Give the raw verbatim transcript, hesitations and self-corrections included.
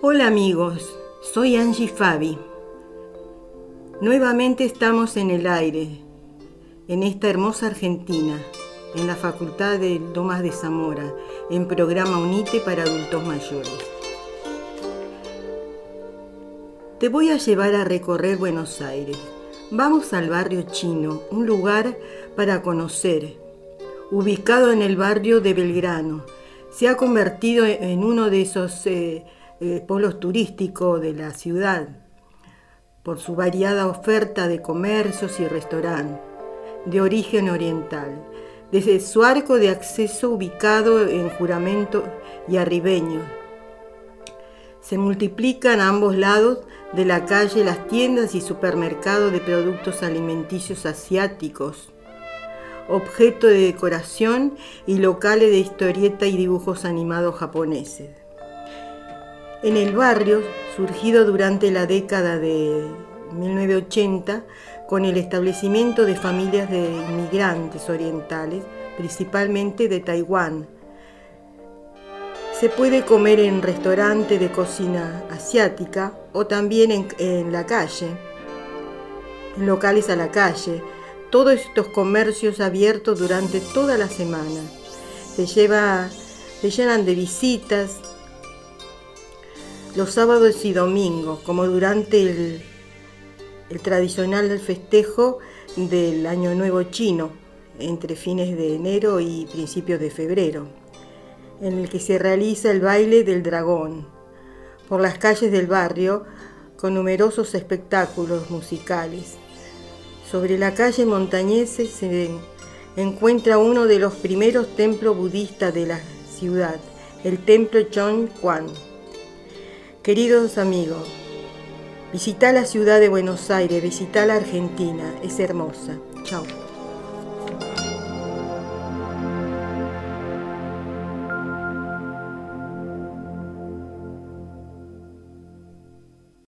Hola amigos, soy Angie Fabi. Nuevamente estamos en el aire, en esta hermosa Argentina, en la Facultad de Lomas de Zamora, en programa UNITE para adultos mayores. Te voy a llevar a recorrer Buenos Aires. Vamos al barrio chino, un lugar para conocer. Ubicado en el barrio de Belgrano, se ha convertido en uno de esos eh, eh, polos turísticos de la ciudad, por su variada oferta de comercios y restaurantes de origen oriental, desde su arco de acceso ubicado en Juramento y Arribeños. Se multiplican a ambos lados de la calle las tiendas y supermercados de productos alimenticios asiáticos, objeto de decoración y locales de historieta y dibujos animados japoneses. En el barrio, surgido durante la década de mil novecientos ochenta, con el establecimiento de familias de inmigrantes orientales, principalmente de Taiwán, se puede comer en restaurantes de cocina asiática o también en, en la calle, en locales a la calle. Todos estos comercios abiertos durante toda la semana se, lleva, se llenan de visitas los sábados y domingos, como durante el, el tradicional festejo del Año Nuevo Chino, entre fines de enero y principios de febrero, en el que se realiza el baile del dragón por las calles del barrio con numerosos espectáculos musicales. Sobre la calle Montañese se encuentra uno de los primeros templos budistas de la ciudad, el templo Chongquan. Queridos amigos, visita la ciudad de Buenos Aires, visita la Argentina, es hermosa. Chao.